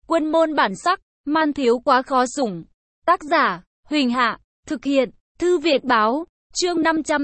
Quân môn bản sắc, man thiếu quá khó sủng. Tác giả, Huỳnh Hạ, thực hiện, Thư Việt Báo, chương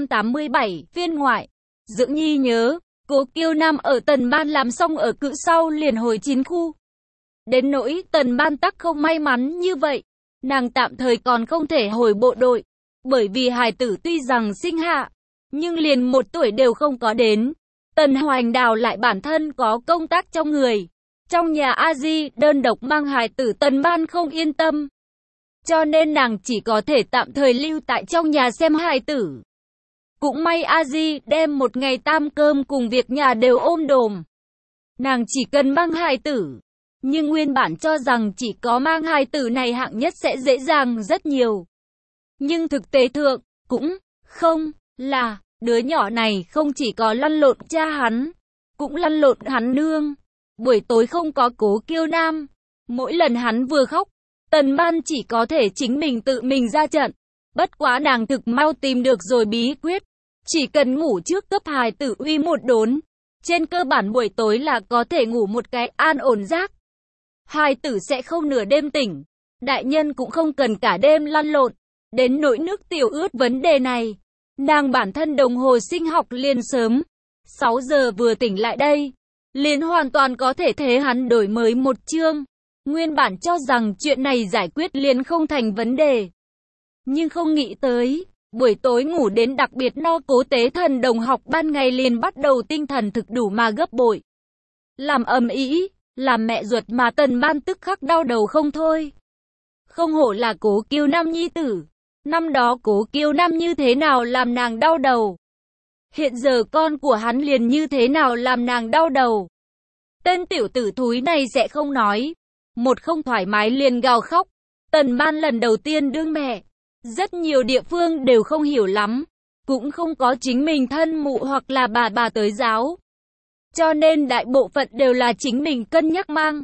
587, phiên ngoại. Dưỡng Nhi nhớ, Cố Kiêu Nam ở Tần Ban làm xong ở cự sau liền hồi chiến khu. Đến nỗi Tần Ban tắc không may mắn như vậy, nàng tạm thời còn không thể hồi bộ đội, bởi vì hài tử tuy rằng sinh hạ, nhưng liền 1 tuổi đều không có đến. Tần Hoành Đào lại bản thân có công tác trong người. Trong nhà A Di đơn độc mang hài tử Tần Ban không yên tâm. Cho nên nàng chỉ có thể tạm thời lưu tại trong nhà xem hài tử. Cũng may A Di đem một ngày tam cơm cùng việc nhà đều ôm đồm. Nàng chỉ cần mang hài tử. Nhưng nguyên bản cho rằng chỉ có mang hài tử này hạng nhất sẽ dễ dàng rất nhiều. Nhưng thực tế thượng, cũng không là, đứa nhỏ này không chỉ có lăn lộn cha hắn, cũng lăn lộn hắn nương. Buổi tối không có Cố Kiêu Nam, mỗi lần hắn vừa khóc, Tần Ban chỉ có thể chính mình tự mình ra trận. Bất quá nàng thực mau tìm được rồi bí quyết, chỉ cần ngủ trước cấp hài tử uy một đốn, trên cơ bản buổi tối là có thể ngủ một cái an ổn giấc. Hài tử sẽ không nửa đêm tỉnh, đại nhân cũng không cần cả đêm lăn lộn. Đến nỗi nước tiểu ướt vấn đề này, nàng bản thân đồng hồ sinh học liền sớm 6 giờ vừa tỉnh lại đây, liền hoàn toàn có thể thế hắn đổi mới một chương. Nguyên bản cho rằng chuyện này giải quyết liền không thành vấn đề, nhưng không nghĩ tới, buổi tối ngủ đến đặc biệt no Cố Tế Thần đồng học ban ngày liền bắt đầu tinh thần thực đủ mà gấp bội. Làm ầm ĩ, làm mẹ ruột mà Tần Ban tức khắc đau đầu không thôi. Không hổ là Cố Kiêu Nam nhi tử, năm đó Cố Kiêu Nam như thế nào làm nàng đau đầu, hiện giờ con của hắn liền như thế nào làm nàng đau đầu. Tên tiểu tử thúi này sẽ không nói, một không thoải mái liền gào khóc. Tần Ban lần đầu tiên đương mẹ, rất nhiều địa phương đều không hiểu lắm, cũng không có chính mình thân mụ hoặc là bà tới giáo. Cho nên đại bộ phận đều là chính mình cân nhắc mang.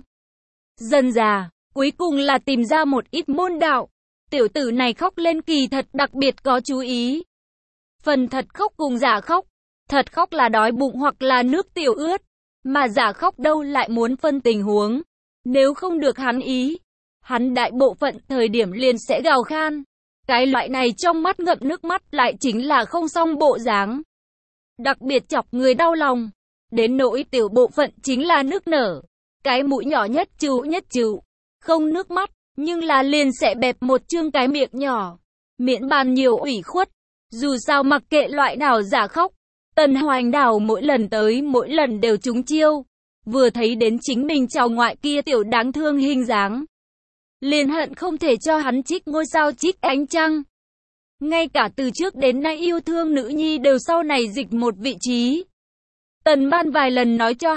Dần dà, cuối cùng là tìm ra một ít môn đạo. Tiểu tử này khóc lên kỳ thật đặc biệt có chú ý. Phần thật khóc cùng giả khóc. Thật khóc là đói bụng hoặc là nước tiểu ướt, mà giả khóc đâu lại muốn phân tình huống. Nếu không được hắn ý, hắn đại bộ phận thời điểm liền sẽ gào khan. Cái loại này trong mắt ngậm nước mắt lại chính là không xong bộ dáng, đặc biệt chọc người đau lòng. Đến nỗi tiểu bộ phận chính là nước nở, cái mũi nhỏ nhất chịu, không nước mắt, nhưng là liền sẽ bẹp một chương cái miệng nhỏ, miễn bàn nhiều ủy khuất. Dù sao mặc kệ loại nào giả khóc, Tần Hoành Đào mỗi lần tới mỗi lần đều trúng chiêu. Vừa thấy đến chính mình cháu ngoại kia tiểu đáng thương hình dáng, liền hận không thể cho hắn trích ngôi sao trích ánh trăng. Ngay cả từ trước đến nay yêu thương nữ nhi đều sau này dịch một vị trí. Tần Ban vài lần nói cho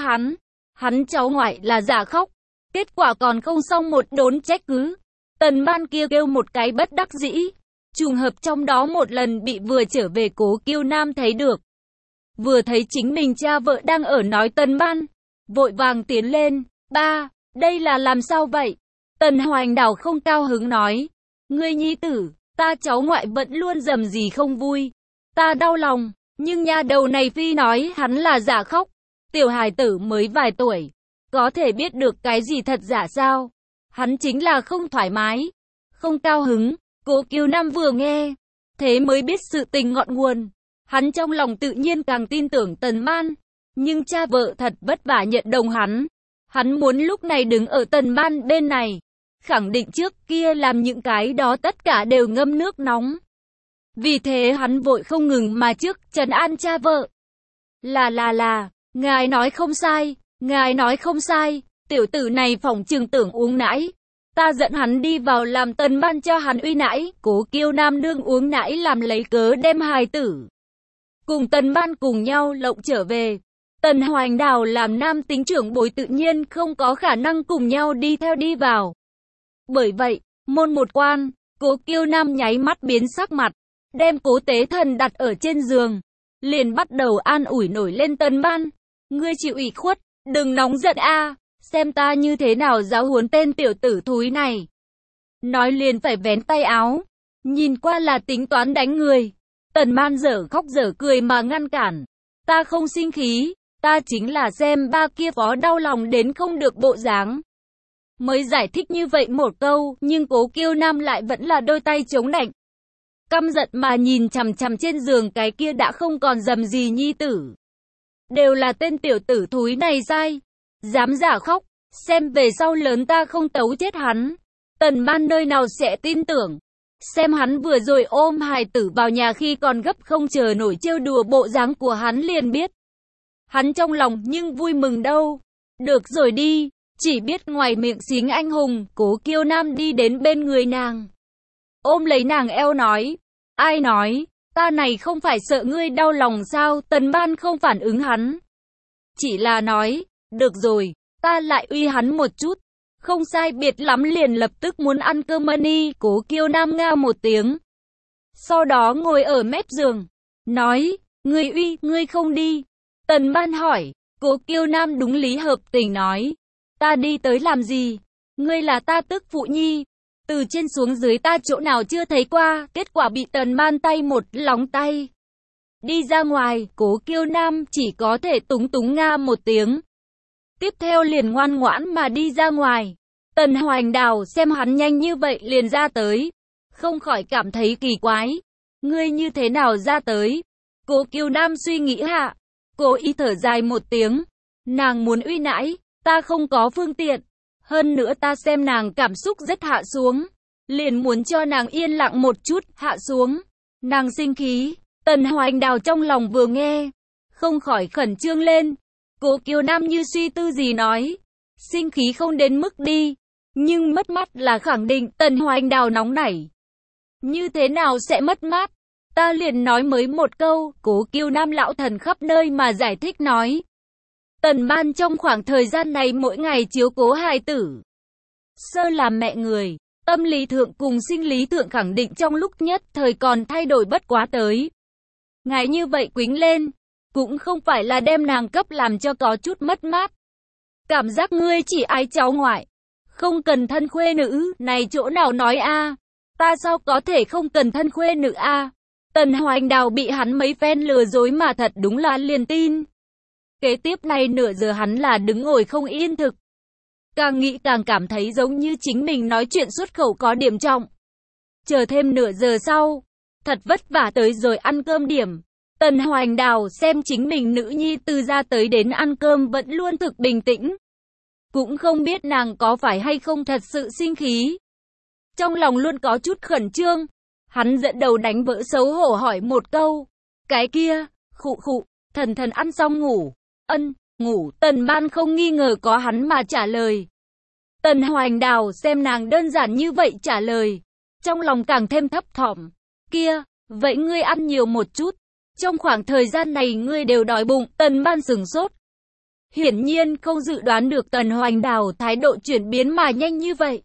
hắn cháu ngoại là giả khóc, kết quả còn không xong một đốn trách cứ. Tần Ban kia kêu một cái bất đắc dĩ, trùng hợp trong đó một lần bị vừa trở về Cố Kiêu Nam thấy được. Vừa thấy chính mình cha vợ đang ở nói Tần Ban, vội vàng tiến lên, ba, đây là làm sao vậy? Tần Hoành Đào không cao hứng nói, ngươi nhi tử, ta cháu ngoại vẫn luôn rầm rì không vui, ta đau lòng, nhưng nha đầu này phi nói hắn là giả khóc, tiểu hài tử mới vài tuổi, có thể biết được cái gì thật giả sao? Hắn chính là không thoải mái, không cao hứng. Cố Kiêu Nam vừa nghe, thế mới biết sự tình ngọn nguồn, hắn trong lòng tự nhiên càng tin tưởng Tần Ban, nhưng cha vợ thật vất vả nhận đồng hắn muốn lúc này đứng ở Tần Ban bên này, khẳng định trước kia làm những cái đó tất cả đều ngâm nước nóng. Vì thế hắn vội không ngừng mà trước trấn an cha vợ. Là, ngài nói không sai, tiểu tử này phỏng chừng tưởng uống nãi. Ta dẫn hắn đi vào làm Tần Ban cho hắn uy nãi. Cố Kiêu Nam đương uống nãi làm lấy cớ đem hài tử cùng Tần Ban cùng nhau lộng trở về. Tần Hoành Đào làm nam tính trưởng bối tự nhiên không có khả năng cùng nhau đi theo đi vào. Bởi vậy, môn một quan, Cố Kiêu Nam nháy mắt biến sắc mặt, đem Cố Tế Thần đặt ở trên giường, liền bắt đầu an ủi nổi lên Tần Ban. Ngươi chịu ủy khuất, đừng nóng giận a, xem ta như thế nào giáo huấn tên tiểu tử thúi này. Nói liền phải vén tay áo, nhìn qua là tính toán đánh người. Tần Ban dở khóc dở cười mà ngăn cản. Ta không sinh khí, ta chính là xem ba kia phó đau lòng đến không được bộ dáng. mới giải thích như vậy một câu, nhưng Cố Kiêu Nam lại vẫn là đôi tay chống nạnh. Căm giận mà nhìn chằm chằm trên giường cái kia đã không còn dầm gì nhi tử. Đều là tên tiểu tử thúi này sai. Dám giả khóc, xem về sau lớn ta không tấu chết hắn. Tần Ban nơi nào sẽ tin tưởng. Xem hắn vừa rồi ôm hài tử vào nhà khi còn gấp không chờ nổi trêu đùa bộ dáng của hắn liền biết. Hắn trong lòng nhưng vui mừng đâu. Được rồi đi, chỉ biết ngoài miệng xính anh hùng, Cố Kiêu Nam đi đến bên người nàng. Ôm lấy nàng eo nói, ai nói, ta này không phải sợ ngươi đau lòng sao? Tần Ban không phản ứng hắn. Chỉ là nói, được rồi, ta lại uy hắn một chút. Không sai biệt lắm liền lập tức muốn ăn cơm money. Cố Kiêu Nam nga một tiếng. Sau đó ngồi ở mép giường. Nói, ngươi uy, ngươi không đi. Tần Ban hỏi, Cố Kiêu Nam đúng lý hợp tình nói. Ta đi tới làm gì? Ngươi là ta tức phụ nhi. Từ trên xuống dưới ta chỗ nào chưa thấy qua. Kết quả bị Tần Ban tay một lóng tay. Đi ra ngoài, Cố Kiêu Nam chỉ có thể túng túng nga một tiếng. Tiếp theo liền ngoan ngoãn mà đi ra ngoài. Tần Hoành Đào xem hắn nhanh như vậy liền ra tới. Không khỏi cảm thấy kỳ quái. Ngươi như thế nào ra tới? Cố Kiêu Nam suy nghĩ hạ. Cố ý thở dài một tiếng. Nàng muốn uy nãi, ta không có phương tiện. Hơn nữa ta xem nàng cảm xúc rất hạ xuống. Liền muốn cho nàng yên lặng một chút, hạ xuống. Nàng sinh khí. Tần Hoành Đào trong lòng vừa nghe. Không khỏi khẩn trương lên. Cố Kiêu Nam như suy tư gì nói. Sinh khí không đến mức đi. Nhưng mất mát là khẳng định. Tần Hoành Đào nóng nảy. Như thế nào sẽ mất mát? Ta liền nói mới một câu. Cố Kiêu Nam lão thần khắp nơi mà giải thích nói. Tần Ban trong khoảng thời gian này mỗi ngày chiếu cố hài tử. Sơ làm mẹ người. Tâm lý thượng cùng sinh lý thượng khẳng định trong lúc nhất thời còn thay đổi bất quá tới. Ngài như vậy quính lên. Cũng không phải là đem nàng cấp làm cho có chút mất mát. Cảm giác ngươi chỉ ái cháu ngoại. Không cần thân khuê nữ. Này chỗ nào nói a? Ta sao có thể không cần thân khuê nữ a? Tần Hoành Đào bị hắn mấy phen lừa dối mà thật đúng là liền tin. Kế tiếp này nửa giờ hắn là đứng ngồi không yên thực. Càng nghĩ càng cảm thấy giống như chính mình nói chuyện xuất khẩu có điểm trọng. Chờ thêm nửa giờ sau. Thật vất vả tới rồi ăn cơm điểm. Tần Hoành Đào xem chính mình nữ nhi từ ra tới đến ăn cơm vẫn luôn thực bình tĩnh. Cũng không biết nàng có phải hay không thật sự sinh khí. Trong lòng luôn có chút khẩn trương. Hắn dẫn đầu đánh vỡ xấu hổ hỏi một câu. Cái kia, khụ khụ, thần thần ăn xong ngủ. Ân, ngủ. Tần Ban không nghi ngờ có hắn mà trả lời. Tần Hoành Đào xem nàng đơn giản như vậy trả lời. Trong lòng càng thêm thấp thỏm. Kia, vậy ngươi ăn nhiều một chút. Trong khoảng thời gian này ngươi đều đói bụng. Tần Ban sửng sốt. Hiển nhiên không dự đoán được Tần Hoành Đào thái độ chuyển biến mà nhanh như vậy.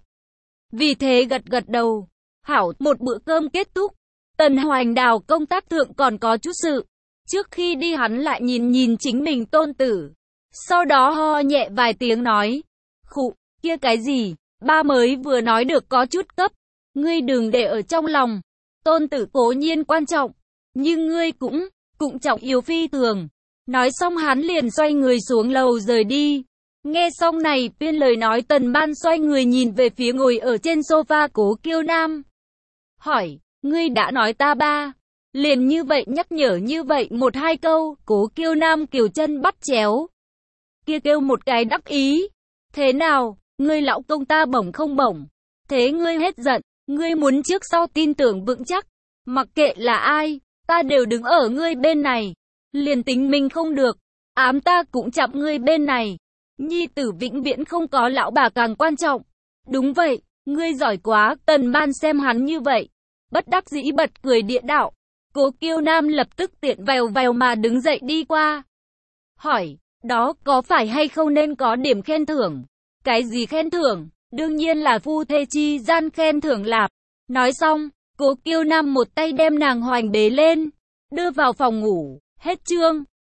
Vì thế gật gật đầu. Hảo, một bữa cơm kết thúc. Tần Hoành Đào công tác thượng còn có chút sự. Trước khi đi hắn lại nhìn chính mình tôn tử. Sau đó ho nhẹ vài tiếng nói. Khụ, kia cái gì? Ba mới vừa nói được có chút cấp. Ngươi đừng để ở trong lòng. Tôn tử cố nhiên quan trọng. Nhưng ngươi cũng trọng yếu phi thường. Nói xong hắn liền xoay người xuống lầu rời đi. Nghe xong này viên lời nói Tần Ban xoay người nhìn về phía ngồi ở trên sofa Cố Kiêu Nam. Hỏi, ngươi đã nói ta ba. Liền như vậy nhắc nhở như vậy một hai câu. Cố Kiêu Nam kiều chân bắt chéo. Kia kêu một cái đắc ý. Thế nào, ngươi lão công ta bổng không bổng. Thế ngươi hết giận. Ngươi muốn trước sau tin tưởng vững chắc. Mặc kệ là ai, ta đều đứng ở ngươi bên này. Liền tính mình không được, ám ta cũng chạm ngươi bên này. Nhi tử vĩnh viễn không có lão bà càng quan trọng. Đúng vậy, ngươi giỏi quá. Tần Ban xem hắn như vậy, bất đắc dĩ bật cười địa đạo. Cố Kiêu Nam lập tức tiện vèo mà đứng dậy đi qua. Hỏi, đó có phải hay không nên có điểm khen thưởng? Cái gì khen thưởng? Đương nhiên là phu thê chi gian khen thưởng lạp. Nói xong, Cố Kiêu Nam một tay đem nàng Hoành bế lên, đưa vào phòng ngủ. Hết chương.